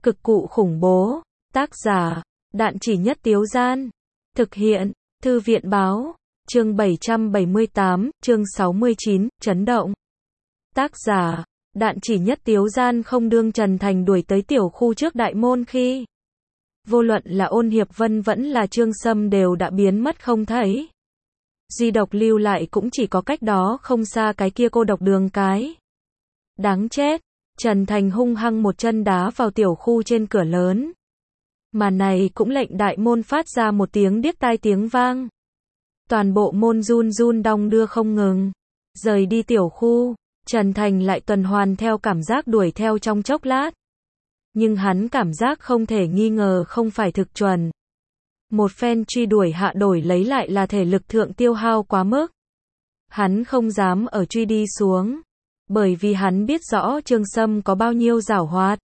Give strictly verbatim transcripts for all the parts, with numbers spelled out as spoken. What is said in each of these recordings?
Cực cụ khủng bố. Tác giả, Đạn Chỉ Nhất Tiếu Gian. Thực hiện, Thư viện Báo. Chương bảy trăm bảy mươi tám, chương sáu mươi chín, chấn động. Tác giả, Đạn Chỉ Nhất Tiếu Gian. Không đương Trần Thành đuổi tới tiểu khu trước đại môn khi vô luận là Ôn Hiệp Vân vẫn là Trương Sâm đều đã biến mất không thấy. Duy độc lưu lại cũng chỉ có cách đó không xa cái kia cô độc đường cái. Đáng chết. Trần Thành hung hăng một chân đá vào tiểu khu trên cửa lớn. Mà này cũng lệnh đại môn phát ra một tiếng điếc tai tiếng vang. Toàn bộ môn run run đong đưa không ngừng. Rời đi tiểu khu, Trần Thành lại tuần hoàn theo cảm giác đuổi theo trong chốc lát. Nhưng hắn cảm giác không thể nghi ngờ không phải thực chuẩn. Một phen truy đuổi hạ đổi lấy lại là thể lực thượng tiêu hao quá mức. Hắn không dám ở truy đi xuống. Bởi vì hắn biết rõ Trương Sâm có bao nhiêu giảo hoạt.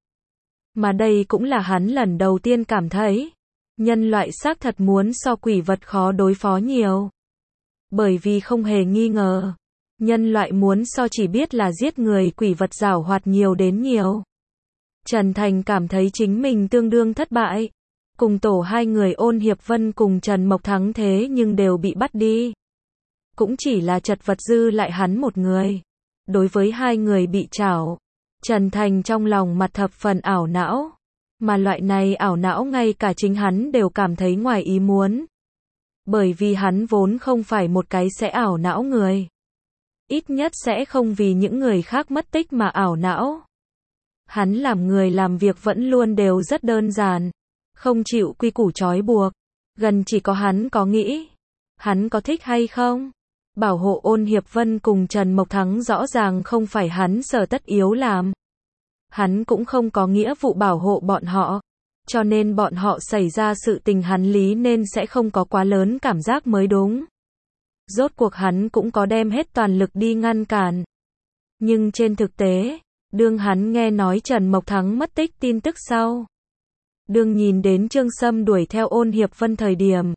Mà đây cũng là hắn lần đầu tiên cảm thấy. Nhân loại xác thật muốn so quỷ vật khó đối phó nhiều. Bởi vì không hề nghi ngờ. Nhân loại muốn so chỉ biết là giết người quỷ vật giảo hoạt nhiều đến nhiều. Trần Thành cảm thấy chính mình tương đương thất bại. Cùng tổ hai người Ôn Hiệp Vân cùng Trần Mộc Thắng thế nhưng đều bị bắt đi. Cũng chỉ là chật vật dư lại hắn một người. Đối với hai người bị trảo, Trần Thành trong lòng mặt thập phần ảo não. Mà loại này ảo não ngay cả chính hắn đều cảm thấy ngoài ý muốn. Bởi vì hắn vốn không phải một cái sẽ ảo não người. Ít nhất sẽ không vì những người khác mất tích mà ảo não. Hắn làm người làm việc vẫn luôn đều rất đơn giản. Không chịu quy củ trói buộc. Gần chỉ có hắn có nghĩ. Hắn có thích hay không? Bảo hộ Ôn Hiệp Vân cùng Trần Mộc Thắng rõ ràng không phải hắn sở tất yếu làm. Hắn cũng không có nghĩa vụ bảo hộ bọn họ. Cho nên bọn họ xảy ra sự tình hắn lý nên sẽ không có quá lớn cảm giác mới đúng. Rốt cuộc hắn cũng có đem hết toàn lực đi ngăn cản. Nhưng trên thực tế, đương hắn nghe nói Trần Mộc Thắng mất tích tin tức sau. Đương nhìn đến Trương Sâm đuổi theo Ôn Hiệp Vân thời điểm.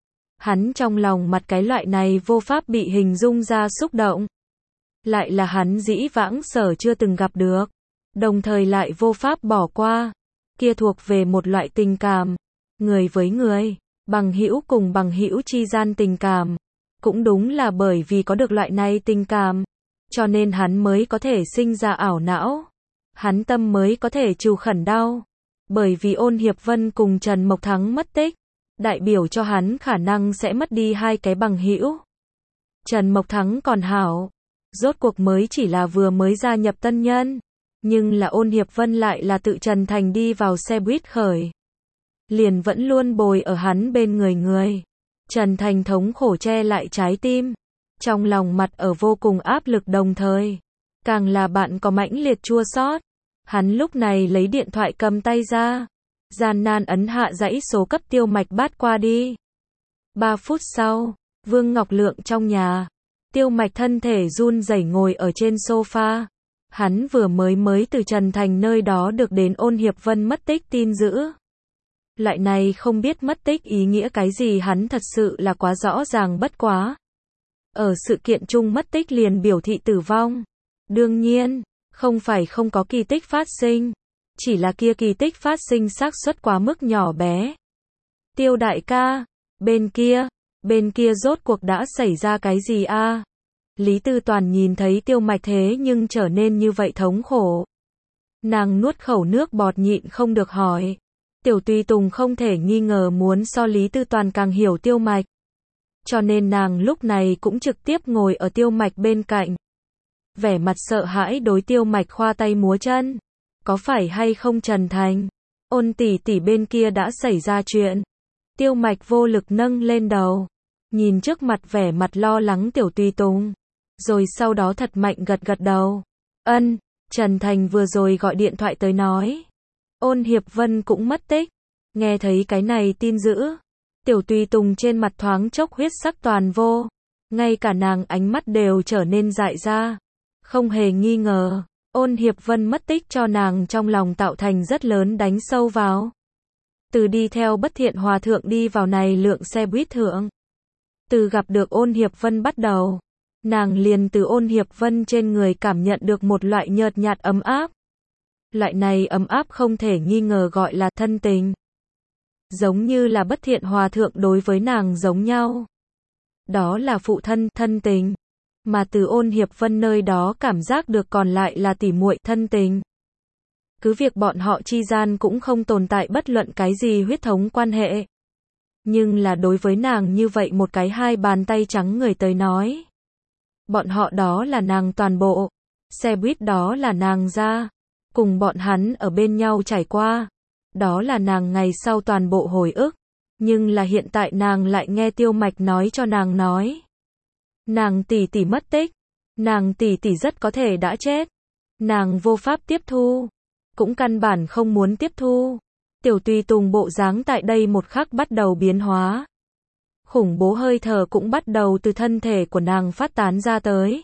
Hắn trong lòng mặt cái loại này vô pháp bị hình dung ra xúc động. Lại là hắn dĩ vãng sở chưa từng gặp được. Đồng thời lại vô pháp bỏ qua. Kia thuộc về một loại tình cảm. Người với người, bằng hữu cùng bằng hữu chi gian tình cảm. Cũng đúng là bởi vì có được loại này tình cảm. Cho nên hắn mới có thể sinh ra ảo não. Hắn tâm mới có thể trù khẩn đau. Bởi vì Ôn Hiệp Vân cùng Trần Mộc Thắng mất tích. Đại biểu cho hắn khả năng sẽ mất đi hai cái bằng hữu. Trần Mộc Thắng còn hảo. Rốt cuộc mới chỉ là vừa mới gia nhập tân nhân. Nhưng là Ôn Hiệp Vân lại là tự Trần Thành đi vào xe buýt khởi. Liền vẫn luôn bồi ở hắn bên người người. Trần Thành thống khổ che lại trái tim. Trong lòng mặt ở vô cùng áp lực đồng thời. Càng là bạn có mãnh liệt chua xót. Hắn lúc này lấy điện thoại cầm tay ra. Gian nan ấn hạ dãy số cấp Tiêu Mạch bắt qua đi. Ba phút sau, Vương Ngọc Lượng trong nhà. Tiêu Mạch thân thể run rẩy ngồi ở trên sofa. Hắn vừa mới mới từ Trần Thành nơi đó được đến Ôn Hiệp Vân mất tích tin dữ. Loại này không biết mất tích ý nghĩa cái gì hắn thật sự là quá rõ ràng bất quá. Ở sự kiện chung mất tích liền biểu thị tử vong. Đương nhiên, không phải không có kỳ tích phát sinh. Chỉ là kia kỳ tích phát sinh xác suất quá mức nhỏ bé. Tiêu đại ca, bên kia, bên kia rốt cuộc đã xảy ra cái gì a? Lý Tư Toàn nhìn thấy Tiêu Mạch thế nhưng trở nên như vậy thống khổ. Nàng nuốt khẩu nước bọt nhịn không được hỏi. Tiểu Tùy Tùng không thể nghi ngờ muốn so Lý Tư Toàn càng hiểu Tiêu Mạch. Cho nên nàng lúc này cũng trực tiếp ngồi ở Tiêu Mạch bên cạnh. Vẻ mặt sợ hãi đối Tiêu Mạch khoa tay múa chân. Có phải hay không Trần Thành? Ôn tỷ tỷ bên kia đã xảy ra chuyện. Tiêu Mạch vô lực nâng lên đầu. Nhìn trước mặt vẻ mặt lo lắng Tiểu Tùy Tùng. Rồi sau đó thật mạnh gật gật đầu. Ân, Trần Thành vừa rồi gọi điện thoại tới nói. Ôn Hiệp Vân cũng mất tích. Nghe thấy cái này tin dữ. Tiểu Tùy Tùng trên mặt thoáng chốc huyết sắc toàn vô. Ngay cả nàng ánh mắt đều trở nên dại ra. Không hề nghi ngờ. Ôn Hiệp Vân mất tích cho nàng trong lòng tạo thành rất lớn đánh sâu vào. Từ đi theo Bất Thiện Hòa Thượng đi vào này lượng xe buýt thượng. Từ gặp được Ôn Hiệp Vân bắt đầu. Nàng liền từ Ôn Hiệp Vân trên người cảm nhận được một loại nhợt nhạt ấm áp. Loại này ấm áp không thể nghi ngờ gọi là thân tình. Giống như là Bất Thiện Hòa Thượng đối với nàng giống nhau. Đó là phụ thân, thân tình. Mà từ Ôn Hiệp Vân nơi đó cảm giác được còn lại là tỉ muội thân tình. Cứ việc bọn họ chi gian cũng không tồn tại bất luận cái gì huyết thống quan hệ. Nhưng là đối với nàng như vậy một cái hai bàn tay trắng người tới nói. Bọn họ đó là nàng toàn bộ. Xe buýt đó là nàng ra. Cùng bọn hắn ở bên nhau trải qua. Đó là nàng ngày sau toàn bộ hồi ức. Nhưng là hiện tại nàng lại nghe Tiêu Mạch nói cho nàng nói. Nàng tỷ tỷ mất tích. Nàng tỷ tỷ rất có thể đã chết. Nàng vô pháp tiếp thu. Cũng căn bản không muốn tiếp thu. Tiểu Tùy Tùng bộ dáng tại đây một khắc bắt đầu biến hóa. Khủng bố hơi thở cũng bắt đầu từ thân thể của nàng phát tán ra tới.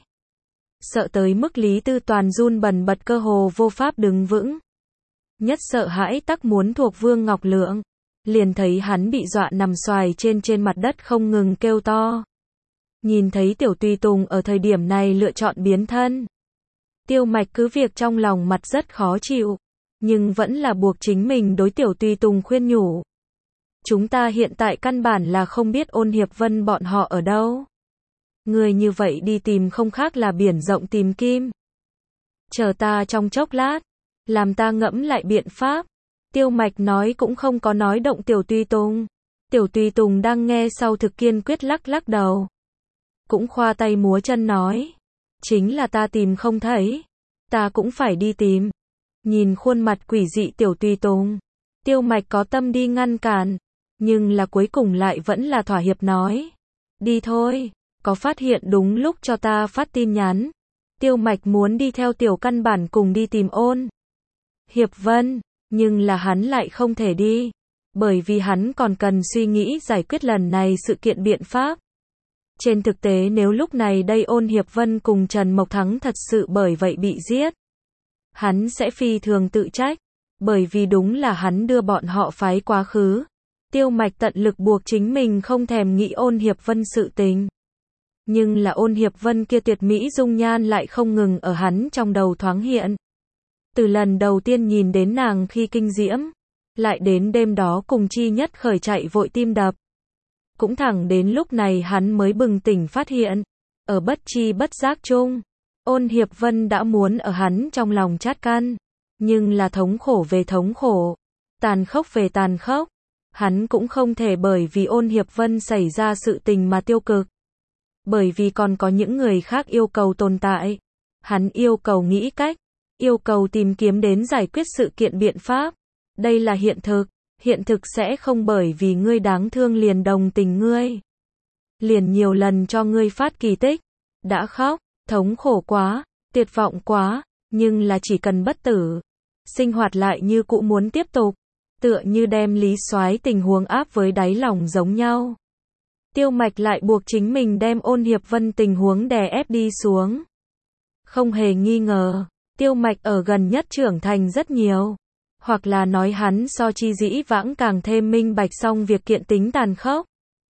Sợ tới mức Lý Tư Toàn run bần bật cơ hồ vô pháp đứng vững. Nhất sợ hãi tắc muốn thuộc Vương Ngọc Lượng. Liền thấy hắn bị dọa nằm xoài trên trên mặt đất không ngừng kêu to. Nhìn thấy Tiểu Tùy Tùng ở thời điểm này lựa chọn biến thân. Tiêu Mạch cứ việc trong lòng mặt rất khó chịu. Nhưng vẫn là buộc chính mình đối Tiểu Tùy Tùng khuyên nhủ. Chúng ta hiện tại căn bản là không biết Ôn Hiệp Vân bọn họ ở đâu. Người như vậy đi tìm không khác là biển rộng tìm kim. Chờ ta trong chốc lát. Làm ta ngẫm lại biện pháp. Tiêu Mạch nói cũng không có nói động Tiểu Tùy Tùng. Tiểu Tùy Tùng đang nghe sau thực kiên quyết lắc lắc đầu. Cũng khoa tay múa chân nói. Chính là ta tìm không thấy. Ta cũng phải đi tìm. Nhìn khuôn mặt quỷ dị Tiểu Tùy Tùng. Tiêu Mạch có tâm đi ngăn cản. Nhưng là cuối cùng lại vẫn là thỏa hiệp nói. Đi thôi. Có phát hiện đúng lúc cho ta phát tin nhắn. Tiêu Mạch muốn đi theo Tiểu căn bản cùng đi tìm Ôn Hiệp Vân. Nhưng là hắn lại không thể đi. Bởi vì hắn còn cần suy nghĩ giải quyết lần này sự kiện biện pháp. Trên thực tế nếu lúc này đây Ôn Hiệp Vân cùng Trần Mộc Thắng thật sự bởi vậy bị giết. Hắn sẽ phi thường tự trách. Bởi vì đúng là hắn đưa bọn họ phái quá khứ. Tiêu Mạch tận lực buộc chính mình không thèm nghĩ Ôn Hiệp Vân sự tình. Nhưng là Ôn Hiệp Vân kia tuyệt mỹ dung nhan lại không ngừng ở hắn trong đầu thoáng hiện. Từ lần đầu tiên nhìn đến nàng khi kinh diễm. Lại đến đêm đó cùng Chi Nhất khởi chạy vội tim đập. Cũng thẳng đến lúc này hắn mới bừng tỉnh phát hiện. Ở bất chi bất giác chung. Ôn Hiệp Vân đã muốn ở hắn trong lòng chát căn. Nhưng là thống khổ về thống khổ. Tàn khốc về tàn khốc. Hắn cũng không thể bởi vì Ôn Hiệp Vân xảy ra sự tình mà tiêu cực. Bởi vì còn có những người khác yêu cầu tồn tại. Hắn yêu cầu nghĩ cách. Yêu cầu tìm kiếm đến giải quyết sự kiện biện pháp. Đây là hiện thực. Hiện thực sẽ không bởi vì ngươi đáng thương liền đồng tình ngươi. Liền nhiều lần cho ngươi phát kỳ tích. Đã khóc, thống khổ quá, tuyệt vọng quá. Nhưng là chỉ cần bất tử. Sinh hoạt lại như cũ muốn tiếp tục. Tựa như đem Lý Soái tình huống áp với đáy lòng giống nhau. Tiêu Mạch lại buộc chính mình đem Ôn Hiệp Vân tình huống đè ép đi xuống. Không hề nghi ngờ, Tiêu Mạch ở gần nhất trưởng thành rất nhiều. Hoặc là nói hắn so Chi Dĩ Vãng càng thêm minh bạch xong việc kiện tính tàn khốc.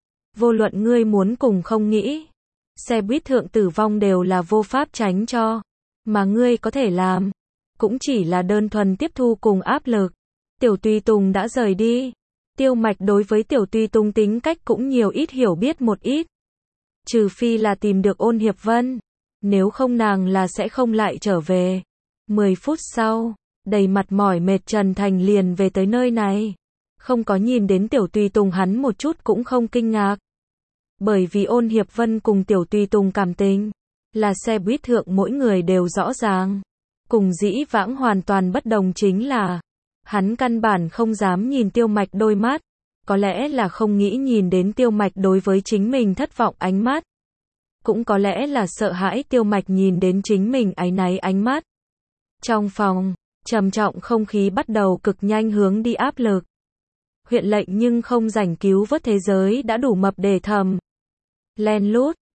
Vô luận ngươi muốn cùng không nghĩ. Xe buýt thượng tử vong đều là vô pháp tránh cho. Mà ngươi có thể làm. Cũng chỉ là đơn thuần tiếp thu cùng áp lực. Tiểu Tùy Tùng đã rời đi. Tiêu Mạch đối với Tiểu Tùy Tùng tính cách cũng nhiều ít hiểu biết một ít. Trừ phi là tìm được Ôn Hiệp Vân. Nếu không nàng là sẽ không lại trở về. Mười phút sau, đầy mặt mỏi mệt Trần Thành liền về tới nơi này. Không có nhìn đến Tiểu Tùy Tùng hắn một chút cũng không kinh ngạc. Bởi vì Ôn Hiệp Vân cùng Tiểu Tùy Tùng cảm tình. Là xe buýt thượng mỗi người đều rõ ràng. Cùng Dĩ Vãng hoàn toàn bất đồng chính là. Hắn căn bản không dám nhìn Tiêu Mạch đôi mắt. Có lẽ là không nghĩ nhìn đến Tiêu Mạch đối với chính mình thất vọng ánh mắt. Cũng có lẽ là sợ hãi Tiêu Mạch nhìn đến chính mình áy náy ánh mắt. Trong phòng, trầm trọng không khí bắt đầu cực nhanh hướng đi áp lực. Huyện lệnh nhưng không rảnh cứu vớt thế giới đã đủ mập để thầm. Len lút,